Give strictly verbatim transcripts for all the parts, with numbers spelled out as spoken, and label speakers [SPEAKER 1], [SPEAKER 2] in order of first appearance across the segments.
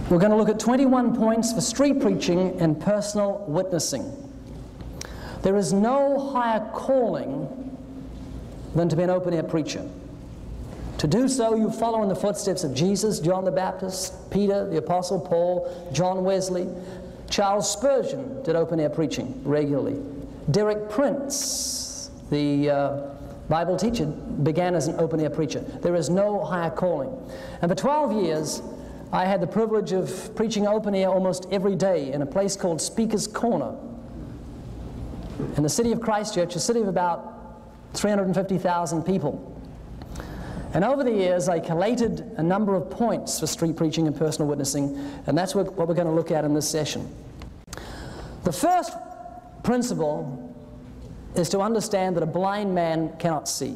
[SPEAKER 1] We're going to look at twenty-one points for street preaching and personal witnessing. There is no higher calling than to be an open-air preacher. To do so, you follow in the footsteps of Jesus, John the Baptist, Peter, the Apostle Paul, John Wesley. Charles Spurgeon did open-air preaching regularly. Derek Prince, the uh, Bible teacher, began as an open-air preacher. There is no higher calling. And for twelve years, I had the privilege of preaching open-air almost every day in a place called Speaker's Corner in the city of Christchurch, a city of about three hundred fifty thousand people. And over the years, I collated a number of points for street preaching and personal witnessing, and that's what, what we're going to look at in this session. The first principle is to understand that a blind man cannot see.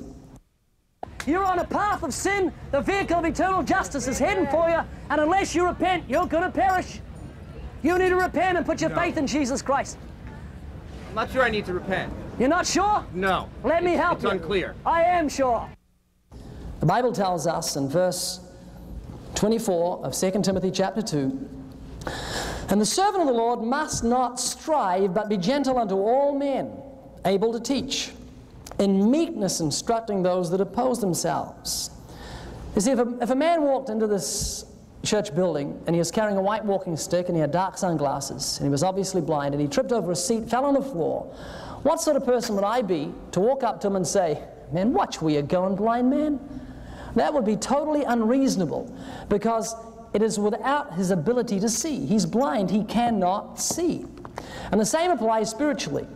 [SPEAKER 1] You're on a path of sin. The vehicle of eternal justice is heading for you, and unless you repent, you're going to perish. You need to repent and put your no. faith in Jesus Christ.
[SPEAKER 2] I'm not sure I need to repent.
[SPEAKER 1] You're not sure?
[SPEAKER 2] No.
[SPEAKER 1] Let me help
[SPEAKER 2] it's
[SPEAKER 1] you.
[SPEAKER 2] It's unclear.
[SPEAKER 1] I am sure. The Bible tells us in verse twenty-four of Second Timothy chapter two, "And the servant of the Lord must not strive, but be gentle unto all men, able to teach, in meekness instructing those that oppose themselves." You see, if a, if a man walked into this church building and he was carrying a white walking stick and he had dark sunglasses and he was obviously blind and he tripped over a seat, fell on the floor, what sort of person would I be to walk up to him and say, "Man, watch where you're going, blind man"? That would be totally unreasonable, because it is without his ability to see. He's blind, he cannot see. And the same applies spiritually.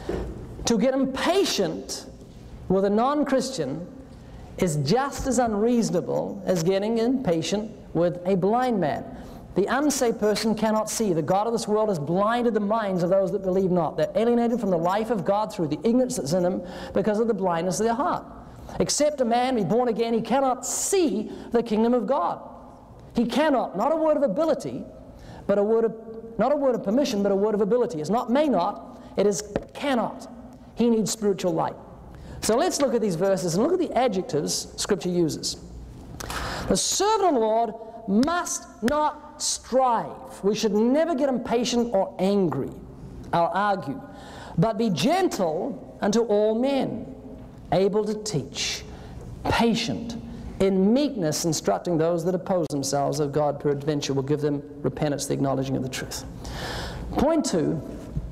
[SPEAKER 1] To get impatient with a non-Christian is just as unreasonable as getting impatient with a blind man. The unsaved person cannot see. The God of this world has blinded the minds of those that believe not. They're alienated from the life of God through the ignorance that's in them because of the blindness of their heart. Except a man be born again, he cannot see the kingdom of God. He cannot. Not a word of ability, but a word of, not a word of permission, but a word of ability. It's not may not, it is cannot. He needs spiritual light. So let's look at these verses and look at the adjectives Scripture uses. The servant of the Lord must not strive. We should never get impatient or angry or argue, but be gentle unto all men, able to teach, patient, in meekness instructing those that oppose themselves, of God peradventure will give them repentance, the acknowledging of the truth. Point two,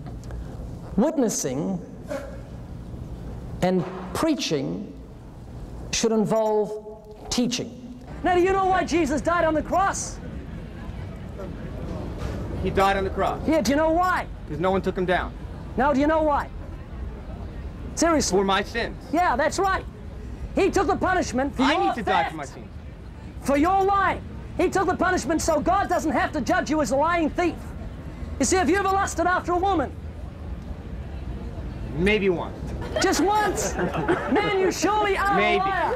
[SPEAKER 1] witnessing and preaching should involve teaching. Now, do you know why Jesus died on the cross?
[SPEAKER 2] He died on the cross.
[SPEAKER 1] Yeah, do you know why?
[SPEAKER 2] Because no one took him down.
[SPEAKER 1] Now, do you know why? Seriously.
[SPEAKER 2] For my sins.
[SPEAKER 1] Yeah, that's right. He took the punishment for
[SPEAKER 2] I
[SPEAKER 1] your
[SPEAKER 2] need to
[SPEAKER 1] theft,
[SPEAKER 2] die for my sins.
[SPEAKER 1] For your lying. He took the punishment so God doesn't have to judge you as a lying thief. You see, have you ever lusted after a woman?
[SPEAKER 2] Maybe once.
[SPEAKER 1] Just once? Man, you surely are
[SPEAKER 2] Maybe.
[SPEAKER 1] a liar.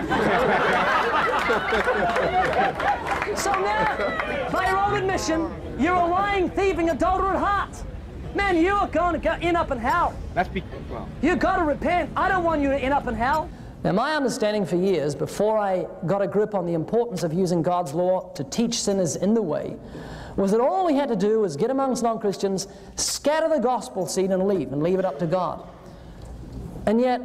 [SPEAKER 1] So now, by your own admission, you're a lying, thieving, adulterer at heart. Man, you are going to go end up in hell.
[SPEAKER 2] That's be well.
[SPEAKER 1] You've got to repent. I don't want you to end up in hell. Now, my understanding for years, before I got a grip on the importance of using God's law to teach sinners in the way, was that all we had to do was get amongst non-Christians, scatter the gospel seed and leave, and leave it up to God. And yet,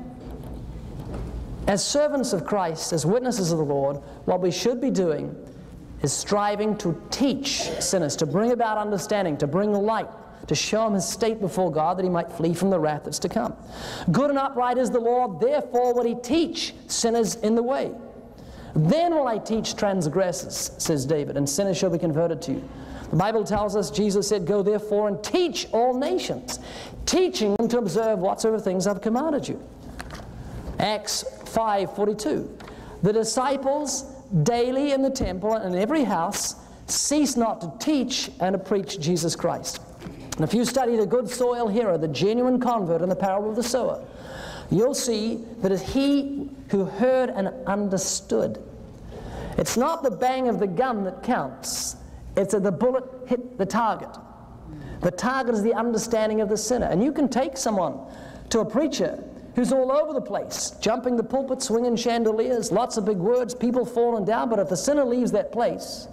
[SPEAKER 1] as servants of Christ, as witnesses of the Lord, what we should be doing is striving to teach sinners, to bring about understanding, to bring light, to show him his state before God, that he might flee from the wrath that's to come. Good and upright is the Lord, therefore will he teach sinners in the way. Then will I teach transgressors, says David, and sinners shall be converted to you. The Bible tells us, Jesus said, "Go therefore and teach all nations," teaching them to observe whatsoever things I've commanded you. Acts five forty-two. The disciples daily in the temple and in every house cease not to teach and to preach Jesus Christ. And if you study the good soil hero, the genuine convert in the parable of the sower, you'll see that it's he who heard and understood. It's not the bang of the gun that counts. It's that the bullet hit the target. The target is the understanding of the sinner. And you can take someone to a preacher who's all over the place, jumping the pulpit, swinging chandeliers, lots of big words, people falling down, but if the sinner leaves that place,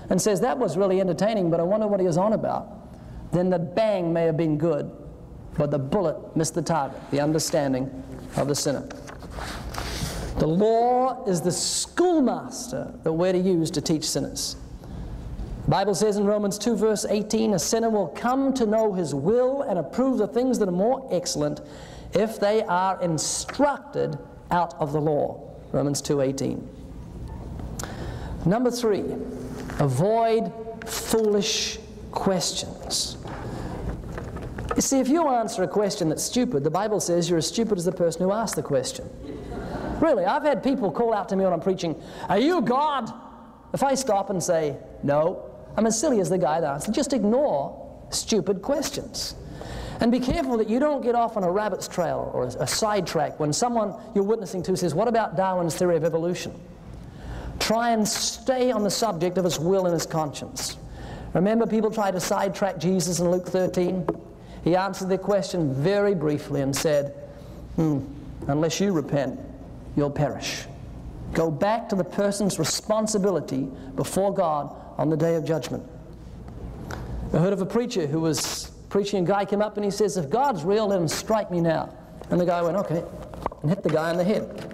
[SPEAKER 1] and says, that was really entertaining, but I wonder what he was on about, then the bang may have been good, but the bullet missed the target, the understanding of the sinner. The law is the schoolmaster that we're to use to teach sinners. The Bible says in Romans two verse eighteen, a sinner will come to know his will and approve the things that are more excellent if they are instructed out of the law. Romans two eighteen. Number three, avoid foolish questions. You see, if you answer a question that's stupid, the Bible says you're as stupid as the person who asked the question. Really, I've had people call out to me when I'm preaching, are you God? If I stop and say, no, I'm as silly as the guy that answered. Just ignore stupid questions. And be careful that you don't get off on a rabbit's trail or a, a sidetrack when someone you're witnessing to says, what about Darwin's theory of evolution? Try and stay on the subject of his will and his conscience. Remember, people tried to sidetrack Jesus in Luke thirteen? He answered their question very briefly and said, hmm, unless you repent, you'll perish. Go back to the person's responsibility before God on the day of judgment. I heard of a preacher who was preaching, a guy came up and he says, if God's real, let him strike me now. And the guy went, okay, and hit the guy on the head.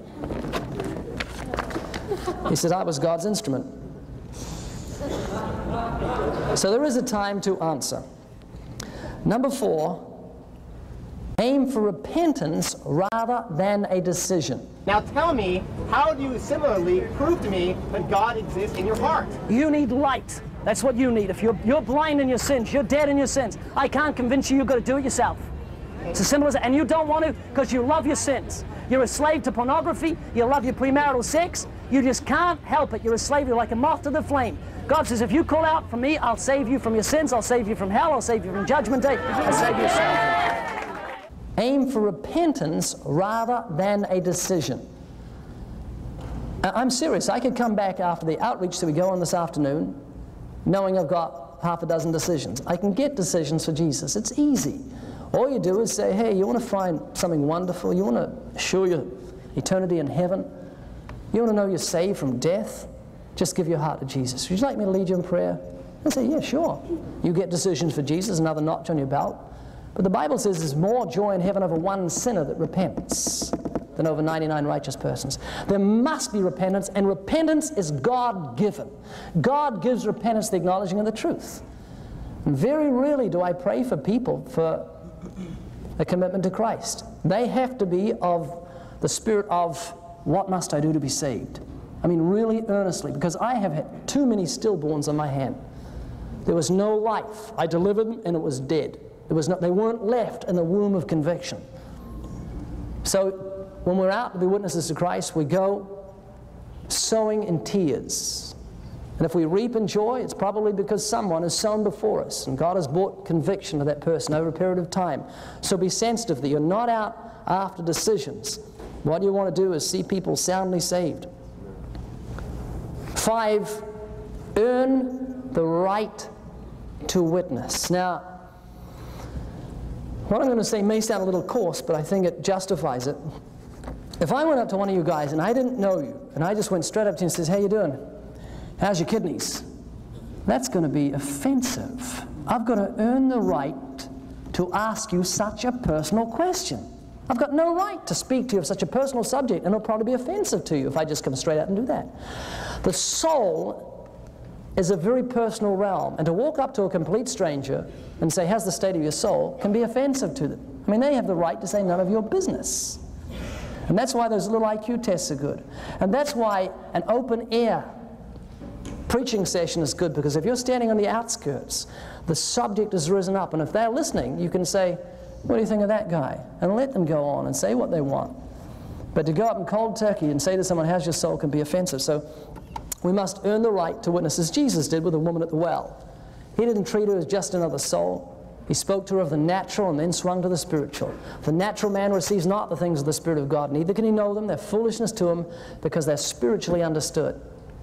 [SPEAKER 1] He said, I was God's instrument. So there is a time to answer. Number four, aim for repentance rather than a decision.
[SPEAKER 3] Now tell me, how do you similarly prove to me that God exists in your heart?
[SPEAKER 1] You need light. That's what you need. If you're, you're blind in your sins, you're dead in your sins, I can't convince you you've got to do it yourself. It's as simple as that. And you don't want to because you love your sins. You're a slave to pornography. You love your premarital sex. You just can't help it. You're a slave. You're like a moth to the flame. God says, if you call out for me, I'll save you from your sins. I'll save you from hell. I'll save you from judgment day. I'll save you from Aim for repentance rather than a decision. I'm serious. I could come back after the outreach that we go on this afternoon knowing I've got half a dozen decisions. I can get decisions for Jesus. It's easy. All you do is say, hey, you want to find something wonderful? You want to assure your eternity in heaven? You want to know you're saved from death? Just give your heart to Jesus. Would you like me to lead you in prayer? I say, yeah, sure. You get decisions for Jesus, another notch on your belt. But the Bible says there's more joy in heaven over one sinner that repents than over ninety-nine righteous persons. There must be repentance, and repentance is God-given. God gives repentance the acknowledging of the truth. And very rarely do I pray for people for a commitment to Christ. They have to be of the spirit of, what must I do to be saved? I mean, really earnestly, because I have had too many stillborns on my hand. There was no life. I delivered them, and it was dead. There was no, they weren't left in the womb of conviction. So when we're out to be witnesses to Christ, we go sowing in tears. And if we reap in joy, it's probably because someone has sown before us, and God has brought conviction to that person over a period of time. So be sensitive that you're not out after decisions. What you want to do is see people soundly saved. Five, earn the right to witness. Now, what I'm going to say may sound a little coarse, but I think it justifies it. If I went up to one of you guys and I didn't know you, and I just went straight up to you and says, how you doing? How's your kidneys? That's going to be offensive. I've got to earn the right to ask you such a personal question. I've got no right to speak to you of such a personal subject, and it'll probably be offensive to you if I just come straight out and do that. The soul is a very personal realm, and to walk up to a complete stranger and say, how's the state of your soul, can be offensive to them. I mean, they have the right to say none of your business. And that's why those little I Q tests are good. And that's why an open air preaching session is good, because if you're standing on the outskirts, the subject has risen up, and if they're listening, you can say, what do you think of that guy? And let them go on and say what they want. But to go up in cold turkey and say to someone, how's your soul, can be offensive. So we must earn the right to witness, as Jesus did with the woman at the well. He didn't treat her as just another soul. He spoke to her of the natural and then swung to the spiritual. The natural man receives not the things of the Spirit of God, neither can he know them. They're foolishness to him because they're spiritually understood.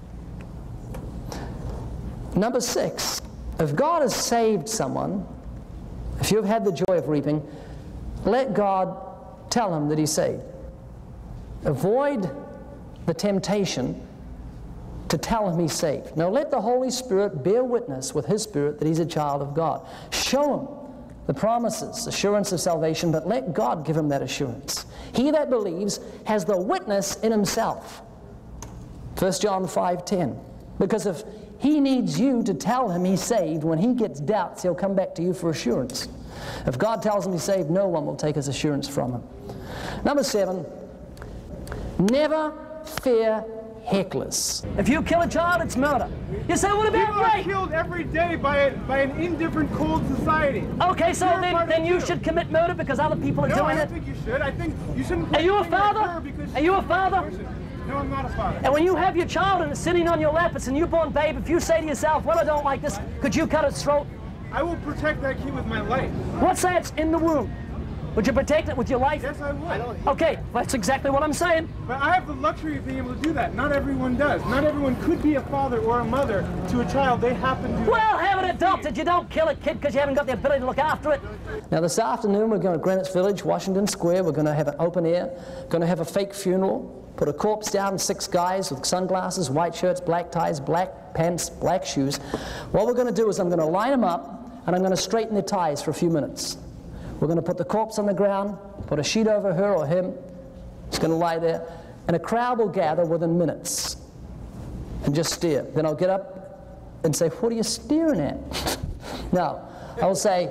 [SPEAKER 1] Number six, if God has saved someone, if you've had the joy of reaping, let God tell him that he's saved. Avoid the temptation to tell him he's saved. Now let the Holy Spirit bear witness with his spirit that he's a child of God. Show him the promises, assurance of salvation, but let God give him that assurance. He that believes has the witness in himself. First John five ten. Because if he needs you to tell him he's saved, when he gets doubts, he'll come back to you for assurance. If God tells him he's saved, no one will take his assurance from him. Number seven, never fear hecklers. If you kill a child, it's murder. You say, what about
[SPEAKER 4] People are
[SPEAKER 1] rape?
[SPEAKER 4] killed every day by, a, by an indifferent, cold society.
[SPEAKER 1] Okay, so
[SPEAKER 4] You're
[SPEAKER 1] then,
[SPEAKER 4] part of
[SPEAKER 1] then
[SPEAKER 4] it
[SPEAKER 1] you
[SPEAKER 4] too.
[SPEAKER 1] should commit murder because other people are
[SPEAKER 4] No,
[SPEAKER 1] doing
[SPEAKER 4] I don't
[SPEAKER 1] it?
[SPEAKER 4] think you should. I think you shouldn't.
[SPEAKER 1] Are you a
[SPEAKER 4] blame her
[SPEAKER 1] father?
[SPEAKER 4] because
[SPEAKER 1] Are you a
[SPEAKER 4] she's
[SPEAKER 1] father?
[SPEAKER 4] person. No, I'm not a father.
[SPEAKER 1] And when you have your child and it's sitting on your lap, it's a newborn babe, if you say to yourself, well, I don't like this, could you cut its throat?
[SPEAKER 4] I will protect that kid with my life.
[SPEAKER 1] Let's say it's in the womb. Would you protect it with your life?
[SPEAKER 4] Yes, I would.
[SPEAKER 1] Okay, that's exactly what I'm saying.
[SPEAKER 4] But I have the luxury of being able to do that. Not everyone does. Not everyone could be a father or a mother to a child. They happen to.
[SPEAKER 1] Well, have it adopted. You don't kill a kid because you haven't got the ability to look after it. Now, this afternoon, we're going to Greenwich Village, Washington Square. We're going to have an open air, going to have a fake funeral, put a corpse down, six guys with sunglasses, white shirts, black ties, black pants, black shoes. What we're going to do is I'm going to line them up, and I'm going to straighten their ties for a few minutes. We're going to put the corpse on the ground, put a sheet over her or him. It's going to lie there, and a crowd will gather within minutes and just stare. Then I'll get up and say, what are you staring at? Now, I'll say,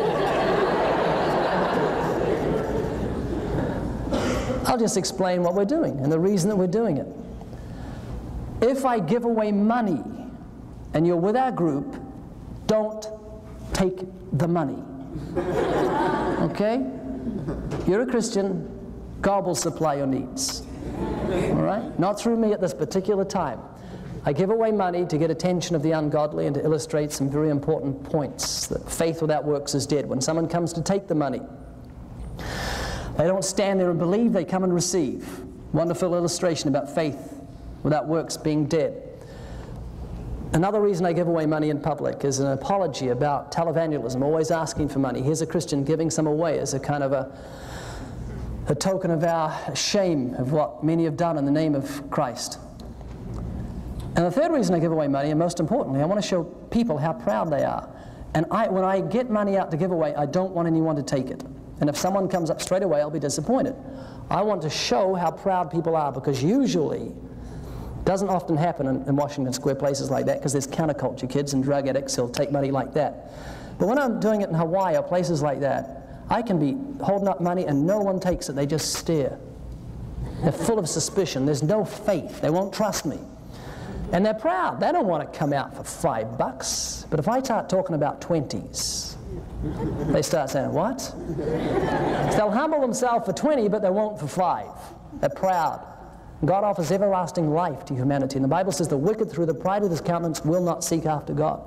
[SPEAKER 1] I'll just explain what we're doing and the reason that we're doing it. If I give away money and you're with our group, don't take the money. Okay? You're a Christian, God will supply your needs. All right? Not through me at this particular time. I give away money to get attention of the ungodly and to illustrate some very important points. That faith without works is dead. When someone comes to take the money, they don't stand there and believe, they come and receive. Wonderful illustration about faith without works being dead. Another reason I give away money in public is an apology about televangelism, always asking for money. Here's a Christian giving some away as a kind of a, a token of our shame of what many have done in the name of Christ. And the third reason I give away money, and most importantly, I want to show people how proud they are. And I, when I get money out to give away, I don't want anyone to take it. And if someone comes up straight away, I'll be disappointed. I want to show how proud people are, because usually doesn't often happen in, in Washington Square, places like that, because there's counterculture kids and drug addicts who'll take money like that. But when I'm doing it in Hawaii or places like that, I can be holding up money and no one takes it. They just stare. They're full of suspicion. There's no faith. They won't trust me. And they're proud. They don't want to come out for five bucks. But if I start talking about twenties, they start saying, what? So they'll humble themselves for twenty, but they won't for five. They're proud. God offers everlasting life to humanity. And the Bible says the wicked through the pride of his countenance will not seek after God.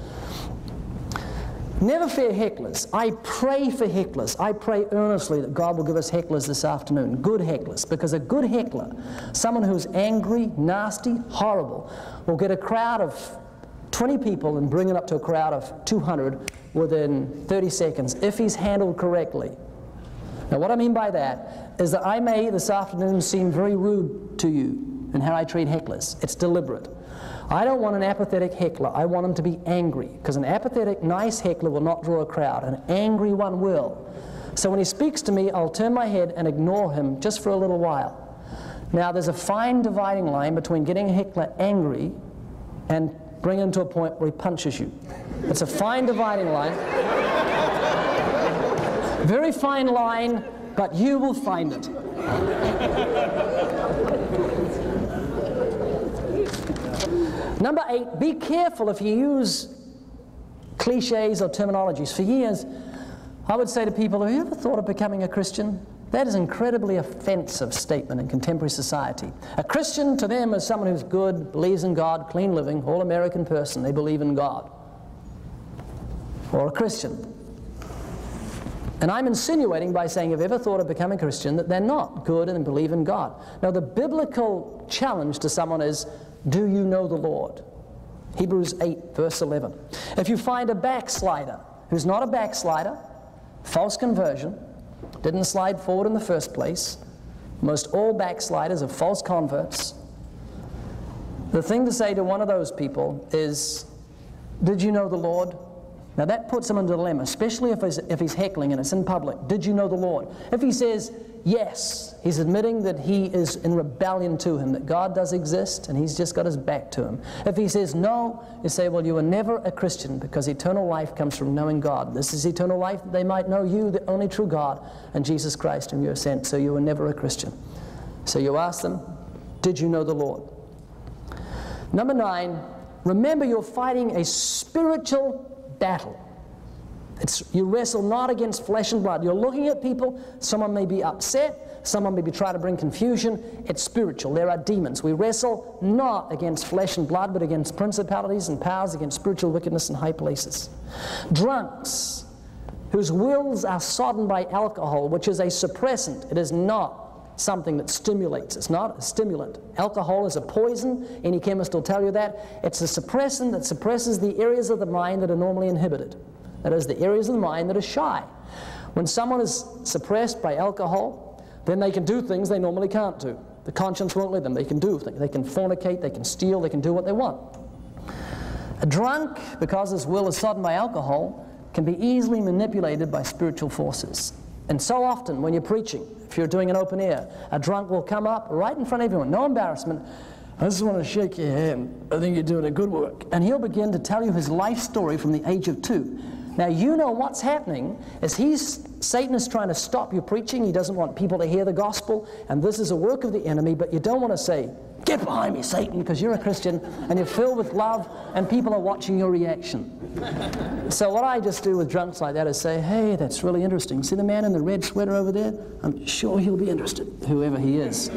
[SPEAKER 1] Never fear hecklers. I pray for hecklers. I pray earnestly that God will give us hecklers this afternoon. Good hecklers. Because a good heckler, someone who's angry, nasty, horrible, will get a crowd of twenty people and bring it up to a crowd of two hundred within thirty seconds if he's handled correctly. Now what I mean by that is that I may this afternoon seem very rude to you in how I treat hecklers. It's deliberate. I don't want an apathetic heckler. I want him to be angry, because an apathetic, nice heckler will not draw a crowd. An angry one will. So when he speaks to me, I'll turn my head and ignore him just for a little while. Now there's a fine dividing line between getting a heckler angry and bringing him to a point where he punches you. It's a fine dividing line. Very fine line, but you will find it. Number eight, be careful if you use cliches or terminologies. For years, I would say to people, have you ever thought of becoming a Christian? That is an incredibly offensive statement in contemporary society. A Christian to them is someone who's good, believes in God, clean living, all-American person. They believe in God. Or a Christian. And I'm insinuating by saying, have you ever thought of becoming a Christian, that they're not good and believe in God. Now the biblical challenge to someone is, do you know the Lord? Hebrews eight, verse eleven. If you find a backslider who's not a backslider, false conversion, didn't slide forward in the first place, most all backsliders are false converts, The thing to say to one of those people is, did you know the Lord? Now that puts him in a dilemma, especially if he's, if he's heckling and it's in public. Did you know the Lord? If he says yes, he's admitting that he is in rebellion to him, that God does exist and he's just got his back to him. If he says no, you say, well, you were never a Christian, because eternal life comes from knowing God. This is eternal life, that they might know you, the only true God, and Jesus Christ whom you have sent. So you were never a Christian. So you ask them, did you know the Lord? Number nine, remember you're fighting a spiritual battle. It's, you wrestle not against flesh and blood. You're looking at people. Someone may be upset. Someone may be trying to bring confusion. It's spiritual. There are demons. We wrestle not against flesh and blood, but against principalities and powers, against spiritual wickedness in high places. Drunks, whose wills are sodden by alcohol, which is a suppressant. It is not something that stimulates. It's not a stimulant. Alcohol is a poison. Any chemist will tell you that. It's a suppressant that suppresses the areas of the mind that are normally inhibited. That is, the areas of the mind that are shy. When someone is suppressed by alcohol, then they can do things they normally can't do. The conscience won't let them. They can do things. They can fornicate, they can steal, they can do what they want. A drunk, because his will is sodden by alcohol, can be easily manipulated by spiritual forces. And so often when you're preaching, if you're doing an open air, a drunk will come up right in front of everyone, no embarrassment. I just want to shake your hand. I think you're doing a good work. And he'll begin to tell you his life story from the age of two. Now you know what's happening is he's, Satan is trying to stop you preaching. He doesn't want people to hear the gospel, and this is a work of the enemy, but you don't want to say, get behind me, Satan, because you're a Christian and you're filled with love and people are watching your reaction. So what I just do with drunks like that is say, hey, that's really interesting. See the man in the red sweater over there? I'm sure he'll be interested, whoever he is.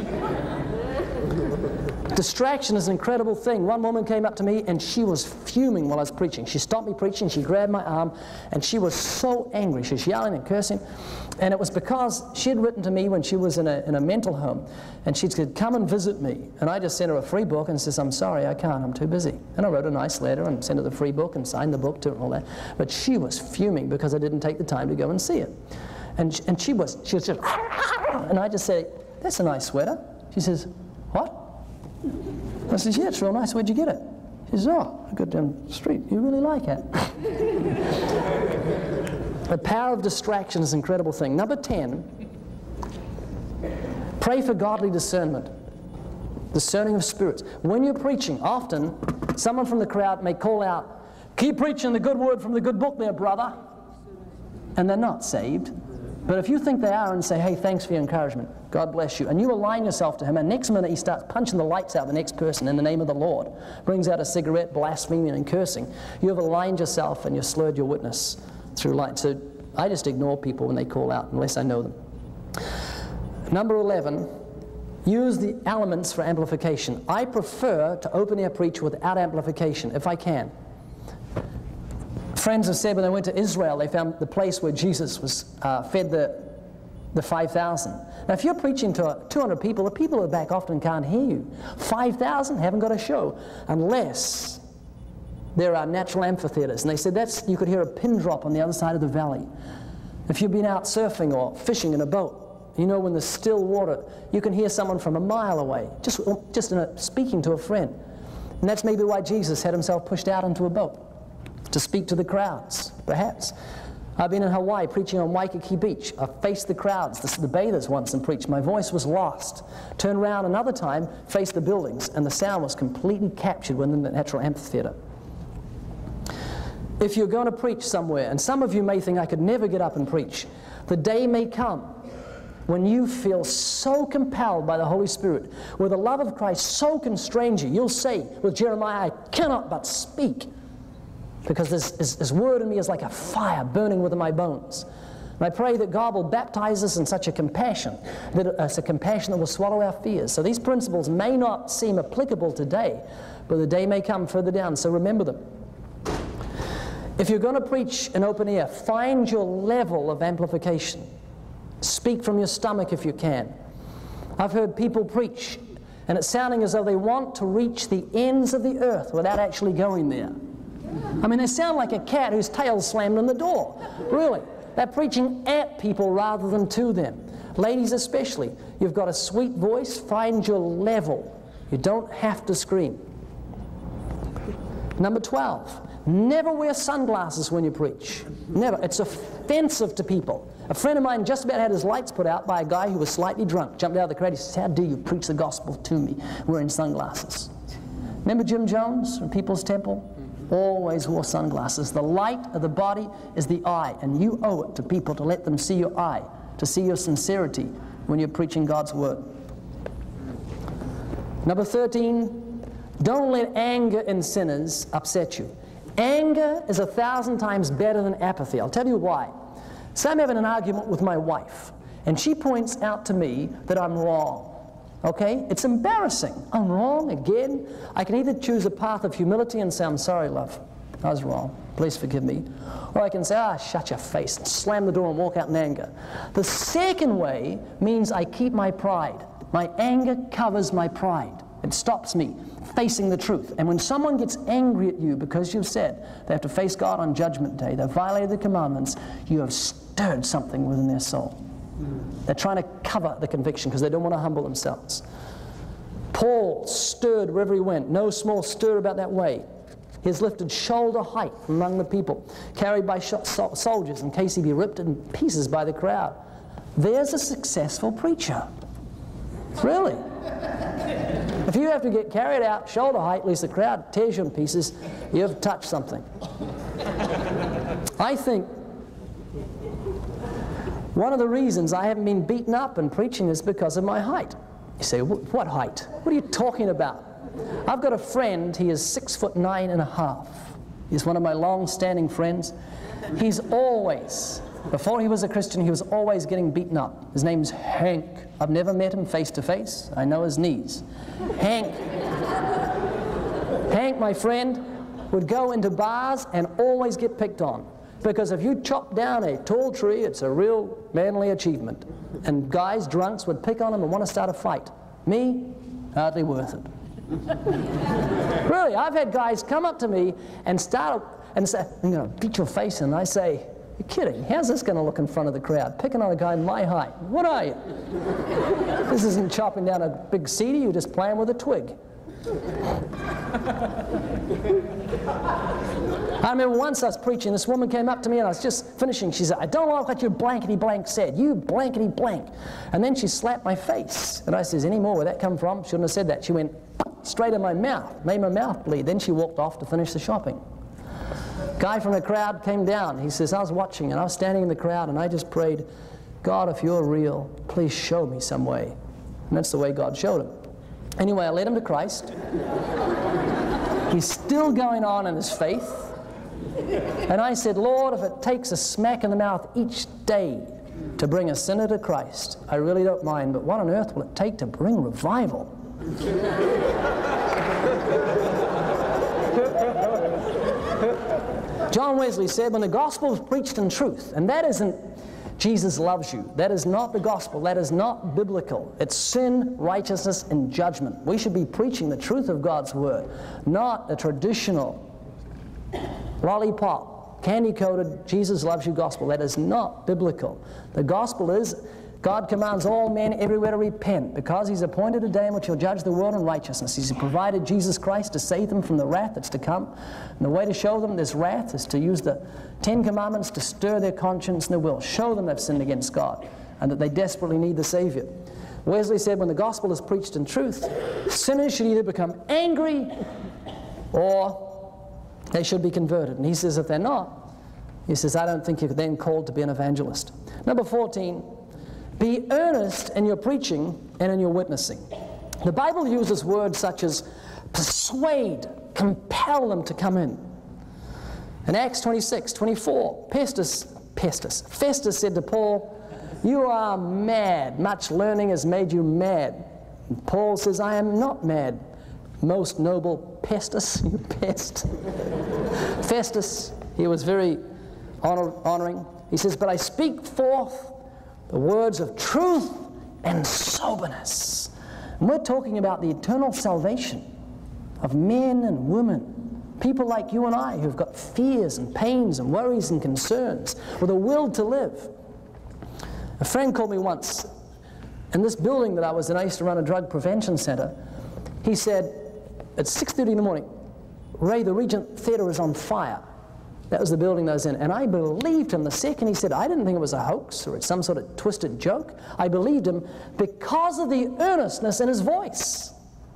[SPEAKER 1] Distraction is an incredible thing. One woman came up to me and she was fuming while I was preaching. She stopped me preaching, she grabbed my arm, and she was so angry. She was yelling and cursing. And it was because she had written to me when she was in a, in a mental home, and she said, come and visit me. And I just sent her a free book and says, I'm sorry, I can't, I'm too busy. And I wrote a nice letter and sent her the free book and signed the book to her and all that. But she was fuming because I didn't take the time to go and see it. And, and she was, she was just, and I just said, that's a nice sweater. She says, what? I said, yeah, it's real nice. Where'd you get it? She says, oh, I got down the street. You really like it? The power of distraction is an incredible thing. Number ten, pray for godly discernment. Discerning of spirits. When you're preaching, often someone from the crowd may call out, keep preaching the good word from the good book there, brother. And they're not saved. But if you think they are and say, hey, thanks for your encouragement, God bless you, and you align yourself to him, and next minute he starts punching the lights out of the next person in the name of the Lord, brings out a cigarette, blaspheming and cursing, you have aligned yourself and you've slurred your witness through light. So I just ignore people when they call out unless I know them. Number eleven, use the elements for amplification. I prefer to open air preach without amplification if I can. Friends have said when they went to Israel, they found the place where Jesus was uh, fed the, the five thousand. Now, if you're preaching to two hundred people, the people at the back often can't hear you. five thousand haven't got a show unless there are natural amphitheaters. And they said that's, you could hear a pin drop on the other side of the valley. If you've been out surfing or fishing in a boat, you know when there's still water, you can hear someone from a mile away, just, just in a, speaking to a friend. And that's maybe why Jesus had himself pushed out into a boat, to speak to the crowds, perhaps. I've been in Hawaii preaching on Waikiki Beach. I faced the crowds, the, the bathers once, and preached. My voice was lost. Turned around another time, faced the buildings, and the sound was completely captured within the natural amphitheater. If you're going to preach somewhere, and some of you may think I could never get up and preach, the day may come when you feel so compelled by the Holy Spirit, where the love of Christ so constrains you, you'll say with Jeremiah, I cannot but speak, because this, this, this word in me is like a fire burning within my bones. And I pray that God will baptize us in such a compassion, that it's a compassion that will swallow our fears. So these principles may not seem applicable today, but the day may come further down, so remember them. If you're going to preach in open air, find your level of amplification. Speak from your stomach if you can. I've heard people preach, and it's sounding as though they want to reach the ends of the earth without actually going there. I mean, they sound like a cat whose tail slammed on the door. Really. They're preaching at people rather than to them. Ladies especially, you've got a sweet voice, find your level. You don't have to scream. Number twelve, never wear sunglasses when you preach. Never. It's offensive to people. A friend of mine just about had his lights put out by a guy who was slightly drunk. Jumped out of the crowd. He says, how do you preach the gospel to me wearing sunglasses? Remember Jim Jones from People's Temple? Always wore sunglasses. The light of the body is the eye, and you owe it to people to let them see your eye, to see your sincerity when you're preaching God's word. Number thirteen, don't let anger in sinners upset you. Anger is a thousand times better than apathy. I'll tell you why. So I'm having an argument with my wife, and she points out to me that I'm wrong. Okay? It's embarrassing. I'm wrong again. I can either choose a path of humility and say, I'm sorry, love. I was wrong. Please forgive me. Or I can say, ah, shut your face, and slam the door and walk out in anger. The second way means I keep my pride. My anger covers my pride. It stops me facing the truth. And when someone gets angry at you because you've said they have to face God on Judgment Day, they've violated the commandments, you have stirred something within their soul. They're trying to cover the conviction because they don't want to humble themselves. Paul stirred wherever he went. No small stir about that way. He is lifted shoulder height from among the people, carried by soldiers in case he be ripped in pieces by the crowd. There's a successful preacher. Really. If you have to get carried out shoulder height, at least the crowd tears you in pieces, you've touched something. I think one of the reasons I haven't been beaten up in preaching is because of my height. You say, what height? What are you talking about? I've got a friend, he is six foot nine and a half. He's one of my long-standing friends. He's always, before he was a Christian, he was always getting beaten up. His name's Hank. I've never met him face to face. I know his knees. Hank, Hank, my friend, would go into bars and always get picked on. Because if you chop down a tall tree, it's a real manly achievement. And guys, drunks, would pick on him and want to start a fight. Me, hardly worth it. Really, I've had guys come up to me and start and say, I'm going to beat your face in. And I say, you're kidding. How's this going to look in front of the crowd? Picking on a guy my height. What are you? This isn't chopping down a big cedar. You're just playing with a twig. I remember once I was preaching, this woman came up to me and I was just finishing. She said, I don't like what you blankety blank said. You blankety blank. And then she slapped my face. And I says, any more? Where'd that come from? Shouldn't have said that. She went straight in my mouth, made my mouth bleed. Then she walked off to finish the shopping. Guy from the crowd came down. He says, I was watching and I was standing in the crowd and I just prayed, God, if you're real, please show me some way. And that's the way God showed him. Anyway, I led him to Christ. He's still going on in his faith. And I said, Lord, if it takes a smack in the mouth each day to bring a sinner to Christ, I really don't mind, but what on earth will it take to bring revival? John Wesley said, when the gospel is preached in truth, and that isn't Jesus loves you. That is not the gospel. That is not biblical. It's sin, righteousness, and judgment. We should be preaching the truth of God's word, not a traditional lollipop, candy-coated Jesus loves you gospel. That is not biblical. The gospel is God commands all men everywhere to repent because he's appointed a day in which he'll judge the world in righteousness. He's provided Jesus Christ to save them from the wrath that's to come. And the way to show them this wrath is to use the Ten Commandments to stir their conscience and their will. Show them they've sinned against God and that they desperately need the Savior. Wesley said when the gospel is preached in truth, sinners should either become angry or they should be converted. And he says if they're not, he says, I don't think you're then called to be an evangelist. Number fourteen, be earnest in your preaching and in your witnessing. The Bible uses words such as persuade, compel them to come in. In Acts twenty-six, twenty-four, Festus, Festus, Festus said to Paul, you are mad. Much learning has made you mad. And Paul says, I am not mad. Most noble Festus, you pest. Festus, he was very honor, honoring. He says, but I speak forth the words of truth and soberness. And we're talking about the eternal salvation of men and women, people like you and I who've got fears and pains and worries and concerns with a will to live. A friend called me once in this building that I was in. I used to run a drug prevention center. He said, at six thirty in the morning, Ray, the Regent Theatre is on fire. That was the building I was in. And I believed him the second he said, I didn't think it was a hoax or it's some sort of twisted joke. I believed him because of the earnestness in his voice.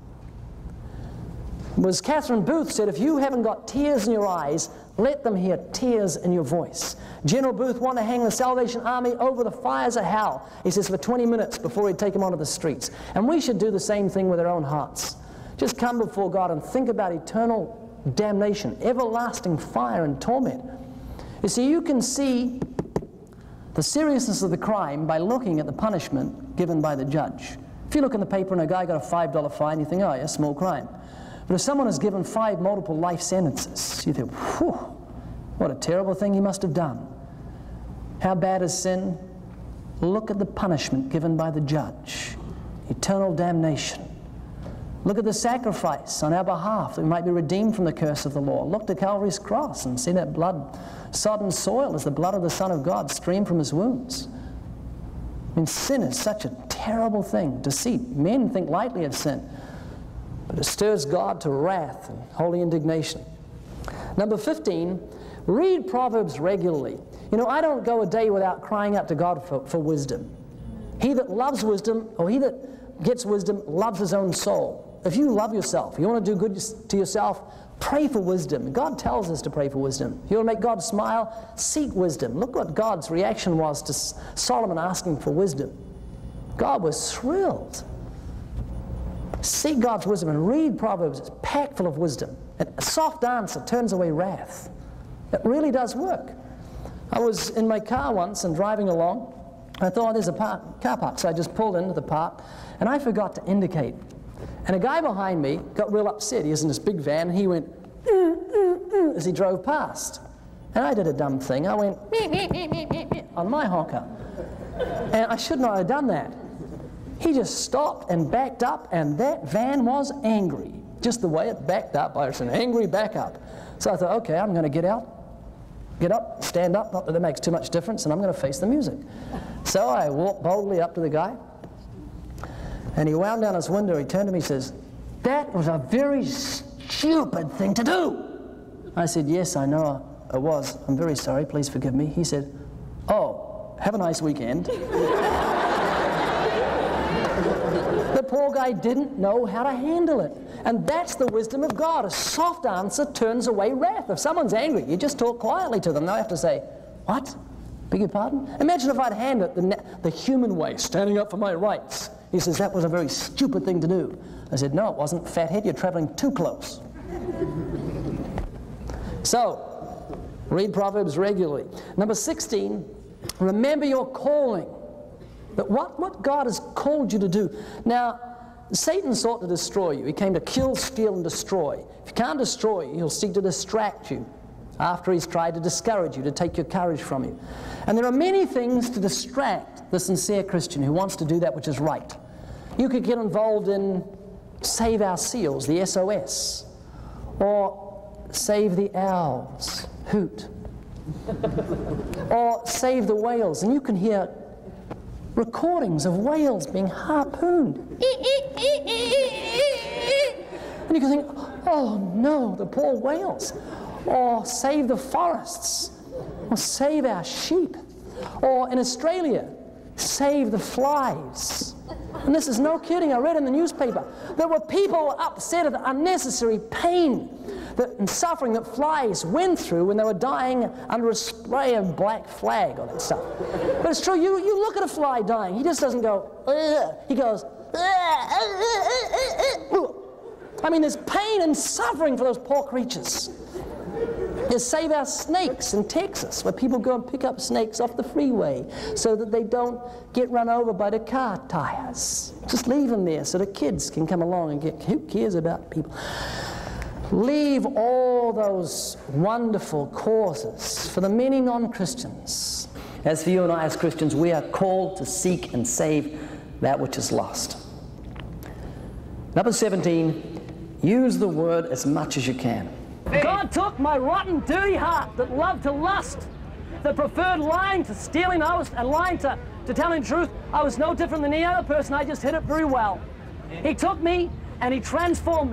[SPEAKER 1] It was Catherine Booth said, if you haven't got tears in your eyes, let them hear tears in your voice. General Booth wanted to hang the Salvation Army over the fires of hell, he says, for twenty minutes before he'd take them onto the streets. And we should do the same thing with our own hearts. Just come before God and think about eternal damnation, everlasting fire and torment. You see, you can see the seriousness of the crime by looking at the punishment given by the judge. If you look in the paper and a guy got a five dollar fine, you think, oh yeah, small crime. But if someone is given five multiple life sentences, you think, whew, what a terrible thing he must have done. How bad is sin? Look at the punishment given by the judge. Eternal damnation. Look at the sacrifice on our behalf that we might be redeemed from the curse of the law. Look to Calvary's cross and see that blood-sodden soil as the blood of the Son of God stream from his wounds. I mean, sin is such a terrible thing. Deceit. Men think lightly of sin, but it stirs God to wrath and holy indignation. Number fifteen, read Proverbs regularly. You know, I don't go a day without crying out to God for, for wisdom. He that loves wisdom, or he that gets wisdom, loves his own soul. If you love yourself, you want to do good to yourself, pray for wisdom. God tells us to pray for wisdom. If you want to make God smile, seek wisdom. Look what God's reaction was to Solomon asking for wisdom. God was thrilled. Seek God's wisdom and read Proverbs. It's packed full of wisdom. A soft answer turns away wrath. It really does work. I was in my car once and driving along. I thought, oh, there's a park, car park, so I just pulled into the park, and I forgot to indicate. And a guy behind me got real upset. He was in this big van, and he went, mm, mm, mm, as he drove past. And I did a dumb thing. I went, meep, meep, meep, meep, meep, meep, on my honker. And I should not have done that. He just stopped and backed up, and that van was angry. Just the way it backed up, I was an angry backup. So I thought, okay, I'm going to get out, get up, stand up, not that it makes too much difference, and I'm going to face the music. So I walked boldly up to the guy, and he wound down his window. He turned to me and says, that was a very stupid thing to do. I said, yes, I know it was. I'm very sorry. Please forgive me. He said, oh, have a nice weekend. The poor guy didn't know how to handle it. And that's the wisdom of God. A soft answer turns away wrath. If someone's angry, you just talk quietly to them. They'll have to say, what? Beg your pardon? Imagine if I'd handled it the, the human way, standing up for my rights. He says, that was a very stupid thing to do. I said, no, it wasn't. Fathead, you're traveling too close. So, read Proverbs regularly. Number sixteen, remember your calling. That what, what God has called you to do. Now, Satan sought to destroy you. He came to kill, steal, and destroy. If he can't destroy you, he'll seek to distract you after he's tried to discourage you, to take your courage from you. And there are many things to distract the sincere Christian who wants to do that which is right. You could get involved in Save Our Seals, the S O S, or Save the Owls, Hoot, or Save the Whales, and you can hear recordings of whales being harpooned. And you can think, oh no, the poor whales. Or save the forests. Or save our sheep. Or in Australia, save the flies. And this is no kidding. I read in the newspaper. There were people upset at the unnecessary pain that, and suffering that flies went through when they were dying under a spray of black flag or that stuff. But it's true. You, you look at a fly dying. He just doesn't go, ugh. He goes, ugh, ugh, ugh, ugh. I mean, there's pain and suffering for those poor creatures. There's Save Our Snakes in Texas, where people go and pick up snakes off the freeway so that they don't get run over by the car tires. Just leave them there so the kids can come along and get, who cares about people? Leave all those wonderful causes for the many non-Christians. As for you and I as Christians, we are called to seek and save that which is lost. Number seventeen, use the word as much as you can.
[SPEAKER 5] God took my rotten, dirty heart that loved to lust, that preferred lying to stealing. I was, and lying to, to telling the truth. I was no different than any other person. I just hid it very well. He took me and he transformed me.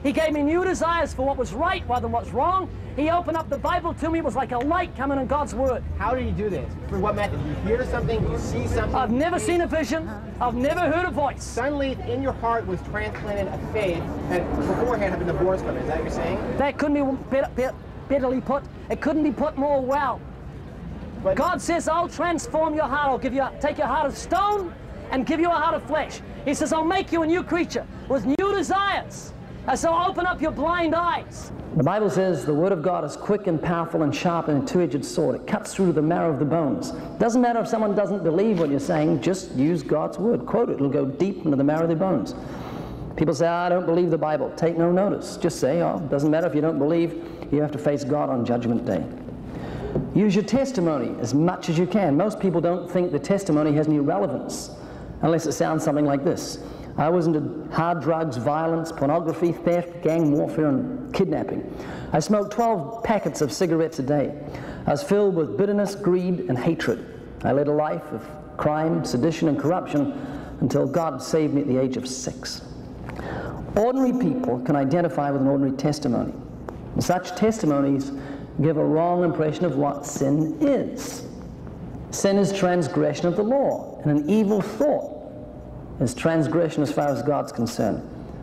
[SPEAKER 5] He gave me new desires for what was right rather than what's wrong. He opened up the Bible to me. It was like a light coming in God's Word.
[SPEAKER 3] How did he do this? Through what method? You hear something, you see something.
[SPEAKER 5] I've never seen a vision. I've never heard a voice.
[SPEAKER 3] Suddenly, in your heart was transplanted a faith that beforehand had been divorced from it. Is that what you're saying?
[SPEAKER 5] That couldn't be better, better, betterly put. It couldn't be put more well.
[SPEAKER 3] But
[SPEAKER 5] God says, I'll transform your heart. I'll give you, take your heart of stone and give you a heart of flesh. He says, I'll make you a new creature with new desires. And so open up your blind eyes.
[SPEAKER 1] The Bible says the Word of God is quick and powerful and sharp and a two-edged sword. It cuts through the marrow of the bones. Doesn't matter if someone doesn't believe what you're saying, just use God's Word. Quote it. It'll go deep into the marrow of their bones. People say, I don't believe the Bible. Take no notice. Just say, oh, it doesn't matter if you don't believe. You have to face God on Judgment Day. Use your testimony as much as you can. Most people don't think the testimony has any relevance unless it sounds something like this. I was into hard drugs, violence, pornography, theft, gang warfare, and kidnapping. I smoked twelve packets of cigarettes a day. I was filled with bitterness, greed, and hatred. I led a life of crime, sedition, and corruption until God saved me at the age of six. Ordinary people can identify with an ordinary testimony. And such testimonies give a wrong impression of what sin is. Sin is transgression of the law, and an evil thought is transgression as far as God's concerned.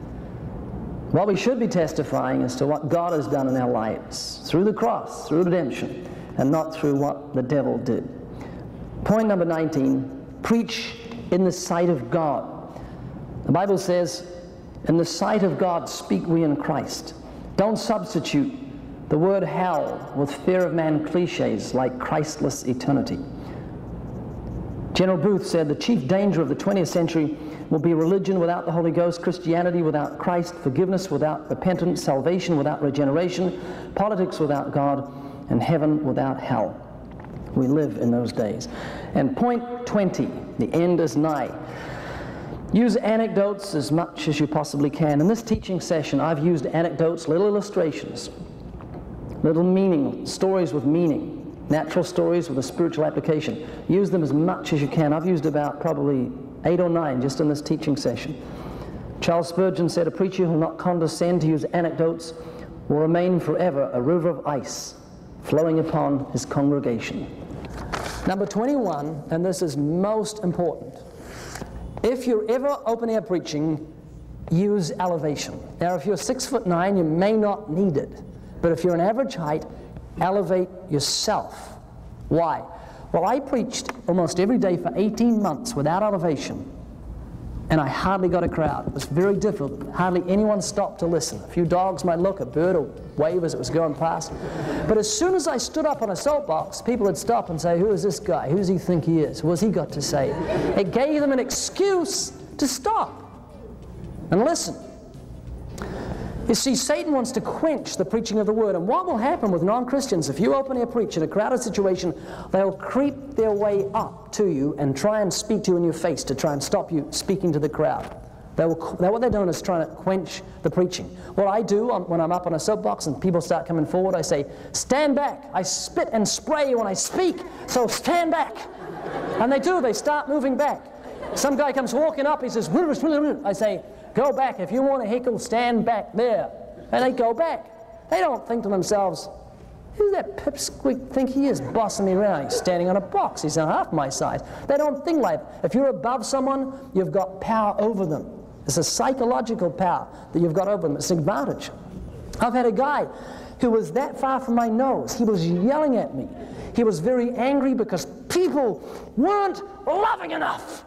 [SPEAKER 1] What we should be testifying is to what God has done in our lives, through the cross, through redemption, and not through what the devil did. Point number nineteen, preach in the sight of God. The Bible says, in the sight of God speak we in Christ. Don't substitute the word hell with fear of man cliches like Christless eternity. General Booth said the chief danger of the twentieth century will be religion without the Holy Ghost, Christianity without Christ, forgiveness without repentance, salvation without regeneration, politics without God, and heaven without hell. We live in those days. And point twenty, the end is nigh. Use anecdotes as much as you possibly can. In this teaching session, I've used anecdotes, little illustrations, little meaning, stories with meaning. Natural stories with a spiritual application. Use them as much as you can. I've used about probably eight or nine just in this teaching session. Charles Spurgeon said, a preacher who will not condescend to use anecdotes will remain forever a river of ice flowing upon his congregation.
[SPEAKER 5] Number twenty-one, and this is most important. If you're ever open air preaching, use elevation. Now, if you're six foot nine, you may not need it. But if you're an average height, elevate yourself. Why? Well, I preached almost every day for eighteen months without elevation, and I hardly got a crowd. It was very difficult. Hardly anyone stopped to listen. A few dogs might look, a bird will wave as it was going past. But as soon as I stood up on a soapbox, people would stop and say, who is this guy? Who does he think he is? What's he got to say? It gave them an excuse to stop and listen. You see, Satan wants to quench the preaching of the Word. And what will happen with non-Christians, if you open air preach in a crowded situation, they'll creep their way up to you and try and speak to you in your face to try and stop you speaking to the crowd. They will, they, what they're doing is trying to quench the preaching. What I do on, when I'm up on a soapbox and people start coming forward, I say, stand back. I spit and spray when I speak, so stand back. And they do. They start moving back. Some guy comes walking up, he says, I say, go back. If you want to heckle, stand back there. And they go back. They don't think to themselves, who's that pipsqueak think he is bossing me around? He's standing on a box. He's half my size. They don't think like that. If you're above someone, you've got power over them. It's a psychological power that you've got over them. It's an advantage. I've had a guy who was that far from my nose. He was yelling at me. He was very angry because people weren't loving enough.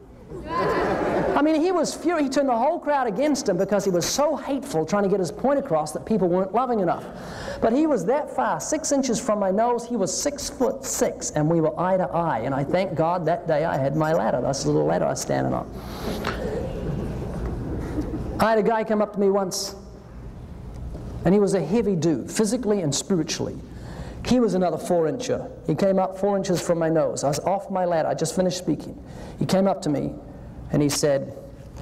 [SPEAKER 5] I mean, he was furious. He turned the whole crowd against him because he was so hateful trying to get his point across that people weren't loving enough. But he was that far, six inches from my nose. He was six foot six, and we were eye to eye. And I thank God that day I had my ladder. That's the little ladder I was standing on. I had a guy come up to me once, and he was a heavy dude, physically and spiritually. He was another four-incher. He came up four inches from my nose. I was off my ladder. I just finished speaking. He came up to me, and he said,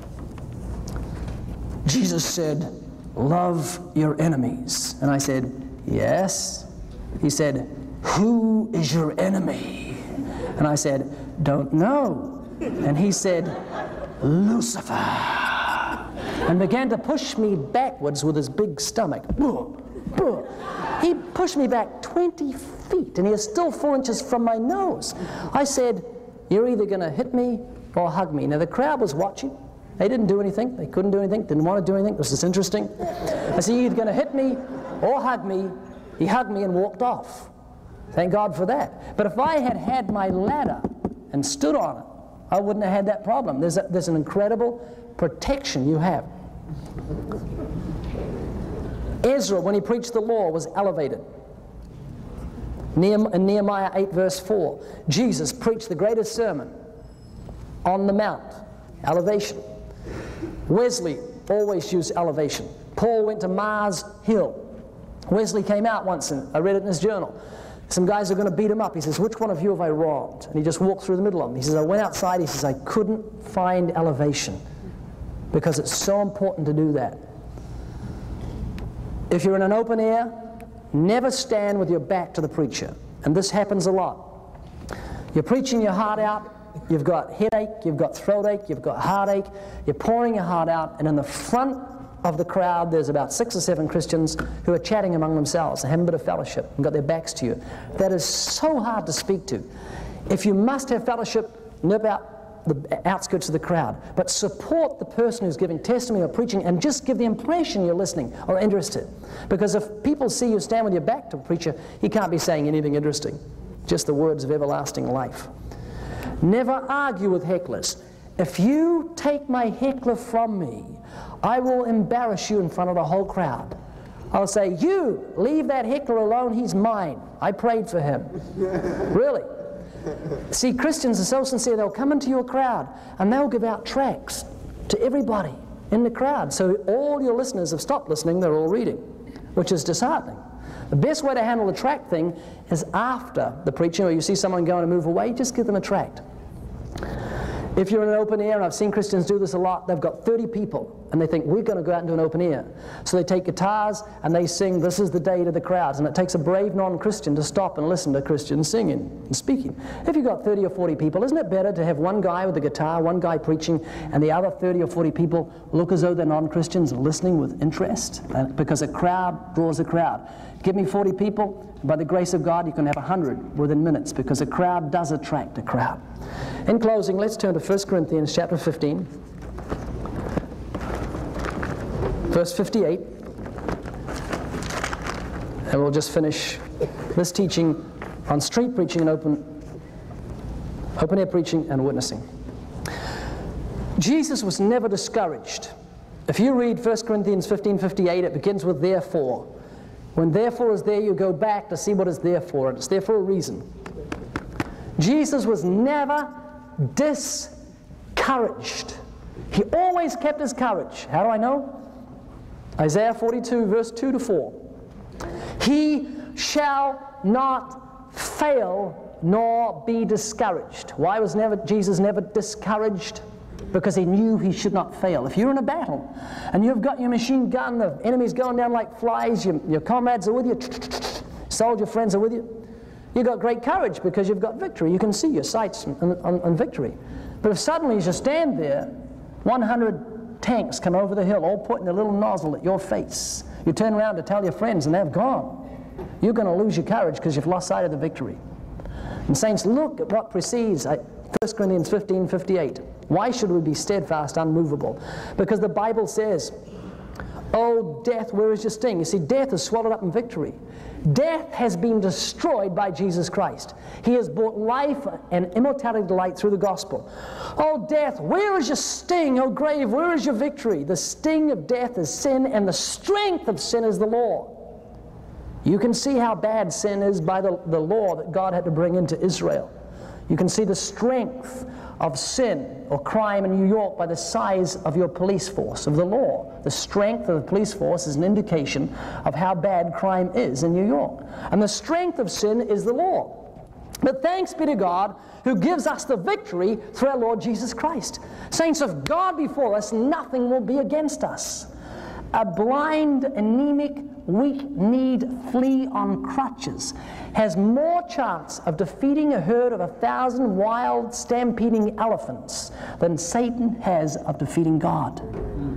[SPEAKER 5] Jesus said, love your enemies. And I said, yes. He said, who is your enemy? And I said, don't know. And he said, Lucifer.
[SPEAKER 1] and began to push me backwards with his big stomach. He pushed me back twenty feet, and he is still four inches from my nose. I said, "You're either going to hit me or hug me." Now, the crowd was watching. They didn't do anything. They couldn't do anything, didn't want to do anything. This is interesting. I said, "You're either going to hit me or hug me." He hugged me and walked off. Thank God for that. But if I had had my ladder and stood on it, I wouldn't have had that problem. There's, a, there's an incredible protection you have. Ezra, when he preached the law, was elevated. In Nehemiah eight verse four, Jesus preached the greatest sermon on the mount. Elevation. Wesley always used elevation. Paul went to Mars Hill. Wesley came out once, and I read it in his journal. Some guys are going to beat him up. He says, "Which one of you have I wronged?" And he just walked through the middle of them. He says, "I went outside." He says, "I couldn't find elevation," because it's so important to do that. If you're in an open air, never stand with your back to the preacher. And this happens a lot. You're preaching your heart out. You've got headache, you've got throat ache, you've got heartache. You're pouring your heart out, and in the front of the crowd, there's about six or seven Christians who are chatting among themselves and having a bit of fellowship and got their backs to you. That is so hard to speak to. If you must have fellowship, nip out the outskirts of the crowd, but support the person who's giving testimony or preaching, and just give the impression you're listening or interested. Because if people see you stand with your back to a preacher, he can't be saying anything interesting, just the words of everlasting life. Never argue with hecklers. If you take my heckler from me, I will embarrass you in front of the whole crowd. I'll say, "You, leave that heckler alone, he's mine. I prayed for him." Really. See, Christians are so sincere, they'll come into your crowd and they'll give out tracts to everybody in the crowd. So all your listeners have stopped listening, they're all reading, which is disheartening. The best way to handle the tract thing is after the preaching, or you see someone going to move away, just give them a tract. If you're in an open air, and I've seen Christians do this a lot, they've got thirty people, and they think, we're going to go out into an open air. So they take guitars, and they sing, "This is the day" to the crowds, and it takes a brave non-Christian to stop and listen to Christians singing and speaking. If you've got thirty or forty people, isn't it better to have one guy with the guitar, one guy preaching, and the other thirty or forty people look as though they're non-Christians listening with interest? Because a crowd draws a crowd. Give me forty people, and by the grace of God, you can have one hundred within minutes, because a crowd does attract a crowd. In closing, let's turn to First Corinthians chapter fifteen, verse fifty-eight, and we'll just finish this teaching on street preaching and open, open air preaching and witnessing. Jesus was never discouraged. If you read First Corinthians fifteen fifty-eight, it begins with "therefore." When "therefore" is there, you go back to see what it's there for, and it's there for a reason. Jesus was never discouraged. He always kept his courage. How do I know? Isaiah forty-two, verse two to four. He shall not fail nor be discouraged. Why was never, Jesus never discouraged? Because he knew he should not fail. If you're in a battle and you've got your machine gun, the enemy's going down like flies, your, your comrades are with you, soldier friends are with you, you've got great courage because you've got victory. You can see your sights on, on, on victory. But if suddenly as you stand there, one hundred tanks come over the hill, all pointing a little nozzle at your face, you turn around to tell your friends and they've gone, you're going to lose your courage because you've lost sight of the victory. And saints, look at what precedes First Corinthians fifteen fifty-eight. Why should we be steadfast, unmovable? Because the Bible says, "Oh, death, where is your sting?" You see, death is swallowed up in victory. Death has been destroyed by Jesus Christ. He has brought life and immortality to light through the gospel. "Oh, death, where is your sting? Oh, grave, where is your victory?" The sting of death is sin, and the strength of sin is the law. You can see how bad sin is by the, the law that God had to bring into Israel. You can see the strength of sin or crime in New York by the size of your police force, of the law. The strength of the police force is an indication of how bad crime is in New York. And the strength of sin is the law. But thanks be to God who gives us the victory through our Lord Jesus Christ. Saints, if God be for us, nothing will be against us. A blind, anemic, weak-kneed flea on crutches has more chance of defeating a herd of a thousand wild, stampeding elephants than Satan has of defeating God.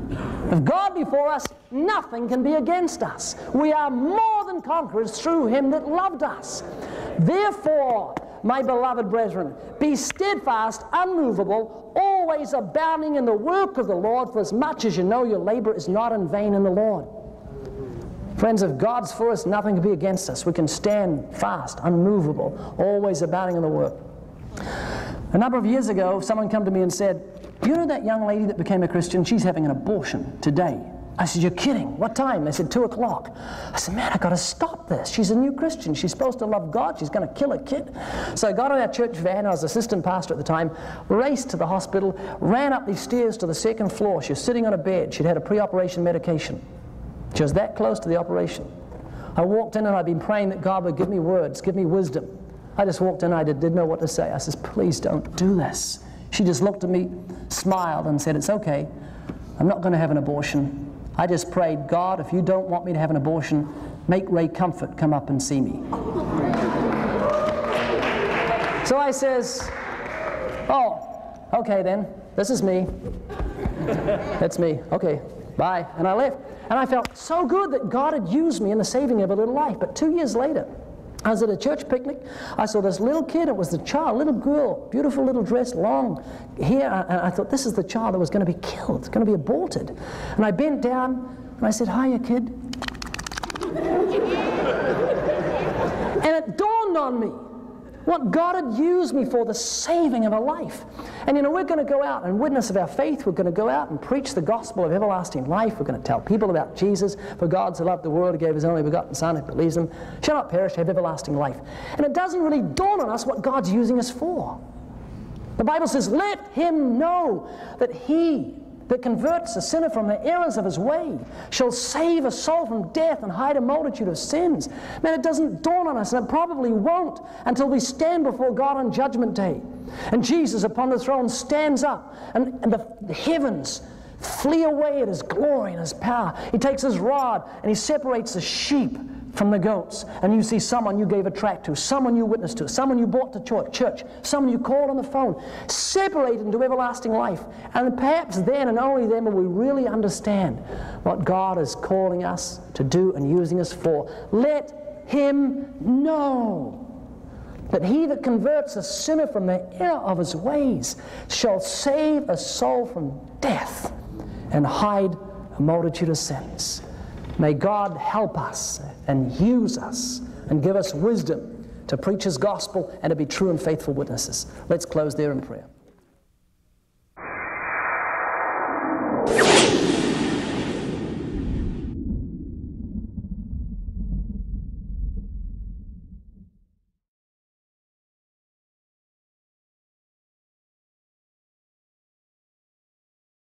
[SPEAKER 1] If God be for us, nothing can be against us. We are more than conquerors through him that loved us. Therefore, my beloved brethren, be steadfast, unmovable, always abounding in the work of the Lord, for as much as you know your labor is not in vain in the Lord. Friends, if God's for us, nothing can be against us. We can stand fast, unmovable, always abounding in the work. A number of years ago, someone came to me and said, you know that young lady that became a Christian? She's having an abortion today. I said, you're kidding. What time? They said, two o'clock. I said, man, I've got to stop this. She's a new Christian. She's supposed to love God. She's going to kill a kid. So I got in our church van. I was assistant pastor at the time, raced to the hospital, ran up these stairs to the second floor. She was sitting on a bed. She'd had a pre-operation medication. She was that close to the operation. I walked in and I'd been praying that God would give me words, give me wisdom. I just walked in and I did, didn't know what to say. I said, please don't do this. She just looked at me, smiled, and said, it's okay. I'm not going to have an abortion. I just prayed, God, if you don't want me to have an abortion, make Ray Comfort come up and see me. So I says, oh, okay then, this is me. That's me. Okay, bye. And I left. And I felt so good that God had used me in the saving of a little life. But two years later, I was at a church picnic. I saw this little kid. It was the child, little girl, beautiful little dress, long hair. And I thought, this is the child that was going to be killed, going to be aborted. And I bent down and I said, hiya, kid. And it dawned on me what God had used me for, the saving of a life. And you know, we're going to go out and witness of our faith. We're going to go out and preach the gospel of everlasting life. We're going to tell people about Jesus. For God so loved the world, he gave his only begotten Son, who believes him shall not perish, have everlasting life. And it doesn't really dawn on us what God's using us for. The Bible says, let him know that he that converts a sinner from the errors of his way shall save a soul from death and hide a multitude of sins. Man, it doesn't dawn on us, and it probably won't until we stand before God on Judgment Day. And Jesus upon the throne stands up, and, and the, the heavens flee away at his glory and his power. He takes his rod and he separates the sheep from the goats. And you see someone you gave a tract to, someone you witnessed to, someone you brought to church, someone you called on the phone, separated into everlasting life. And perhaps then and only then will we really understand what God is calling us to do and using us for. Let him know that he that converts a sinner from the error of his ways shall save a soul from death and hide a multitude of sins. May God help us and use us and give us wisdom to preach his gospel and to be true and faithful witnesses. Let's close there in prayer.